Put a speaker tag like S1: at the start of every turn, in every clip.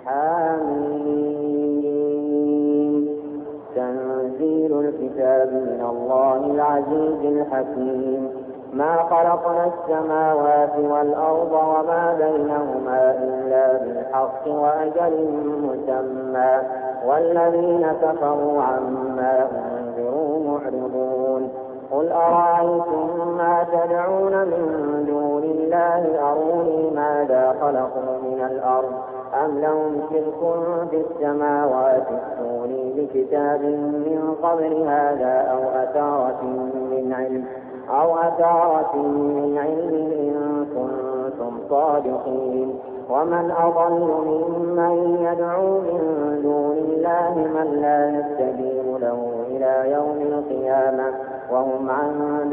S1: حميم. تنزيل الكتاب من الله العزيز الحكيم. ما خلقنا السماوات والأرض وما بينهما إلا بالحق وأجل مسمى والذين كفروا عما أنذروا معرضون. قل أرأيتم ما تدعون من دون الله أروني ماذا خلقوا من الأرض أم لهم شرك في السماوات ائتوني بكتاب من قبل هذا أو أثارة من علم إن كنتم صادقين. ومن أضل ممن يدعو من دون الله من لا يستجيب له إلى يوم القيامة وهم عن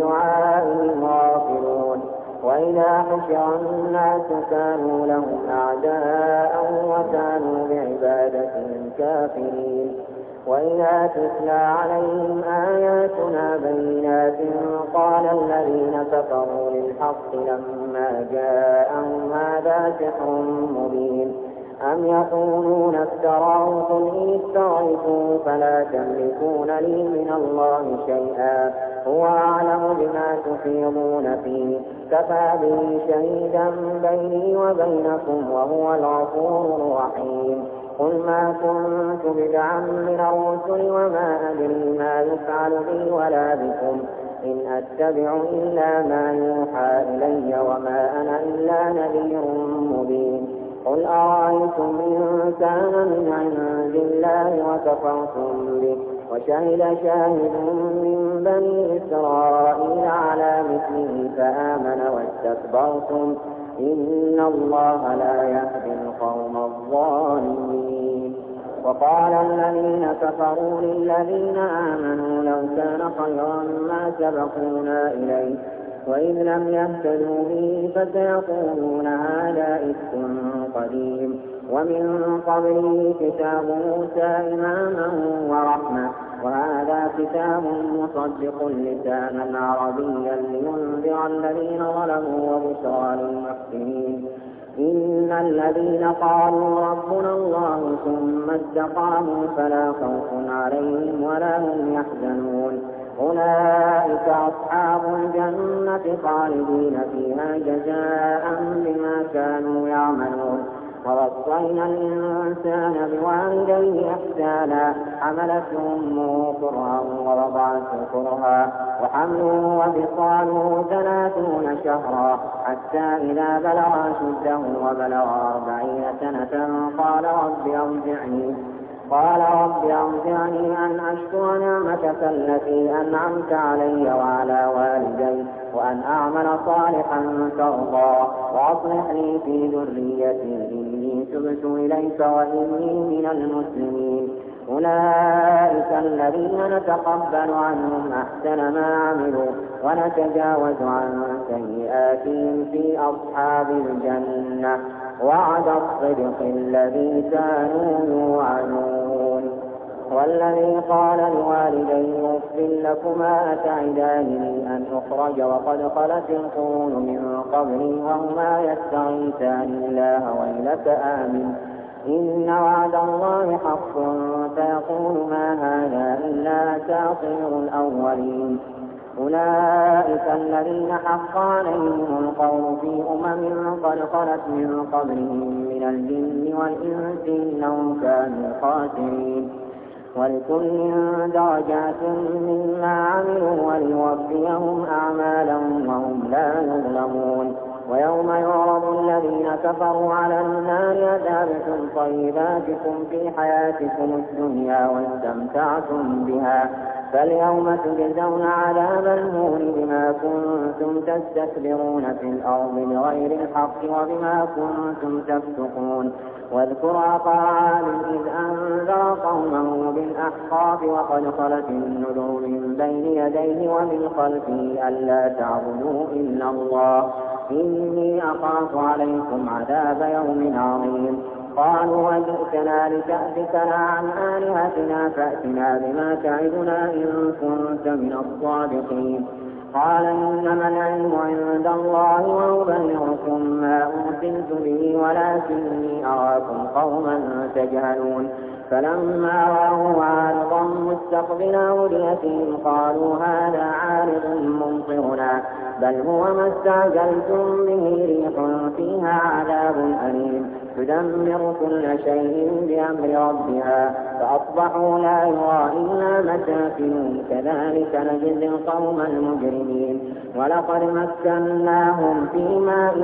S1: دعائهم غافلون. وإذا حشر الناس كانوا لهم أعداء وكانوا بعبادتهم كافرين. وإذا تتلى عليهم آياتنا بينات قال الذين كفروا للحق لما جاءهم هذا سحر مبين أم يقولون افتراه قل إن افتريته فلا تملكون لي من الله شيئا هو أعلم بما تفيضون فيه كفى به شهيدا بيني وبينكم وهو الغفور الرحيم. قل ما كنت بدعا من الرسل وما أدري ما يفعل بي ولا بكم إن أتبع إلا ما يوحى إلي وما أنا إلا نذير مبين. قل أرأيتم إن كان من عند الله وكفرتم به وشهد شاهد من بني إسرائيل على مثله فآمن واستكبرتم إن الله لا يهدي القوم الظالمين. وقال الذين كفروا للذين آمنوا لو كان خيرا ما سبقونا إليه وإذ لم يهتدوا به فسيقولون هذا إفك قديم ومن قبله كتاب موسى إماما ورحمة وهذا كتاب مصدق لسانا عربيا لينذر الذين ظلموا وبشرى للمحسنين. إن الذين قالوا ربنا الله ثم استقاموا فلا خوف عليهم ولا هم يحزنون أولئك أصحاب الجنة خالدين فيها جزاء بما كانوا يعملون. ووصينا الإنسان بوالديه إحسانا حملته أمه كرها ووضعته كرها وحمله وفصاله 30 شهرا حتى إذا بلغ أشده وبلغ 40 سنة قال رب أوزعني أن أشكر نعمتك التي أنعمت علي وعلى والدي وأن أعمل صالحا ترضى وأصلح لي في ذريتي إني تبت إليك وإني من المسلمين. أولئك الذين نتقبل عنهم أحسن ما عملوا ونتجاوز عن سيئاتهم في أصحاب الجنة وعد الصدق الذي كانوا يوعدون. والذي قال لوالديه أف لكما أتعدانني أن أخرج وقد خلت القرون من قبلي وهما يستغيثان الله ويلك آمن إن وعد الله حق فيقول ما هذا إلا أساطير الأولين. أولئك الذين حق عليهم القول في قد خلت من قبلهم من الجن والإنس إنهم كانوا خاسرين. ولكل درجات مما عملوا وليوفيهم أعمالهم وهم لا يظلمون. ويوم يعرض الذين كفروا على النار أذهبتم طيباتكم في حياتكم الدنيا واستمتعتم بها فاليوم تجزون عذاب الهون بما كنتم تستكبرون في الأرض بغير الحق وبما كنتم تفسقون. واذكر أخا عاد إذ أنذر قومه بالأحقاف وقد خلت النذر من بين يديه ومن خلفه ألا تعبدوا إلا الله إني أخاف عليكم عذاب يوم عظيم. قالوا وجئتنا لتأفكنا عن آلهتنا فأتنا بما تعدنا إن كنت من الصادقين. قال إنما العلم عند الله وأبلغكم ما أرسلت به ولكني أراكم قوما تجهلون فلما رأوا عارضا مستقبل أوديتهم قالوا هذا عارض ممطرنا بل هو ما استعجلتم به ريح فيها عذاب أليم تدمر كل شيء بأمر ربها فأصبحوا لا يرى إلا مساكنهم كذلك نجزي القوم المجرمين ولقد مكناهم في ماء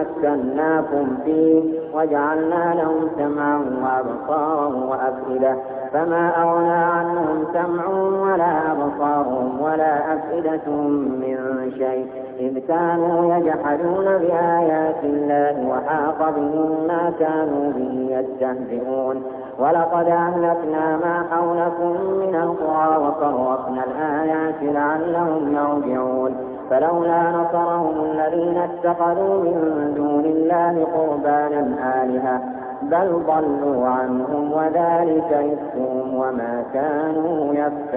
S1: مكناكم فيه وجعلنا لهم سمعا وأبصارا وأفئدة فما أغنى عنهم سمعهم ولا أبصارهم ولا أفئدتهم من شيء إذ كانوا يجحدون بآيات الله وحاق بهم ما كانوا به يستهزئون ولقد أهلكنا ما حولكم من القرى وصرفنا الآيات لعلهم يرجعون فلولا نصرهم الذين اتخذوا من دون الله قربانا آلهة بل ضلوا عنهم وذلك إفكهم وما كانوا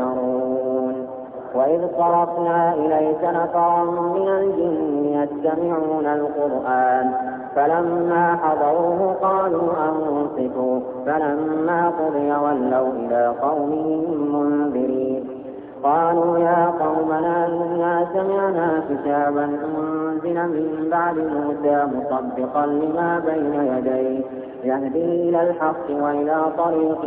S1: يفترون وإذ صرفنا إليك نفرا من الجن يستمعون القرآن فلما حضروه قالوا أنصتوا فلما قضي ولوا إلى قومهم منذرين قالوا يا قومنا إنا سمعنا كتابا أنزل من بعد موسى مصدقا لما بين يديه يهدي إلى الحق وإلى طريق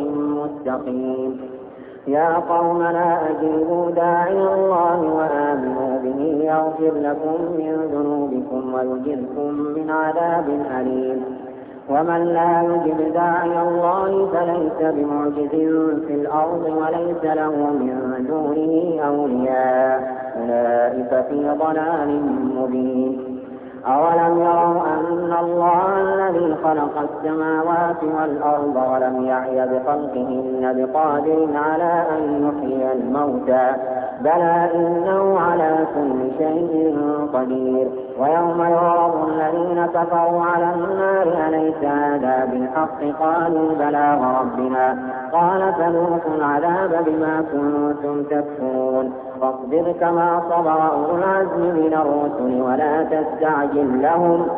S1: مستقيم يا قومنا أجيبوا داعي الله وآمنوا به يغفر لكم من ذنوبكم ويجركم من عذاب أليم ومن لا يجب داعي الله فليس بمعجز في الأرض وليس له من دونه أولياء أولئك في ضلال مبين أولم يروا أن الله الذي خلق السماوات والأرض ولم يعي بخلقهن بقادر على أن يحيي الموتى بلى إنه على كل شيء قدير ويوم يعرض الذين كفروا على النار أليس هذا بالحق قالوا بلى وربنا قال فذوقوا العذاب بما كنتم تكفرون فاصبر كما صبر أولو العزم من الرسل ولا تستعجل لهم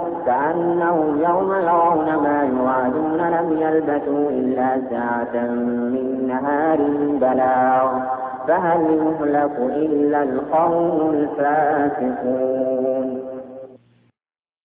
S1: كأنهم يوم يرون ما يوعدون لم يلبثوا إلا ساعة من نهار بلاغ فهل يهلك إلا القوم الفاسقون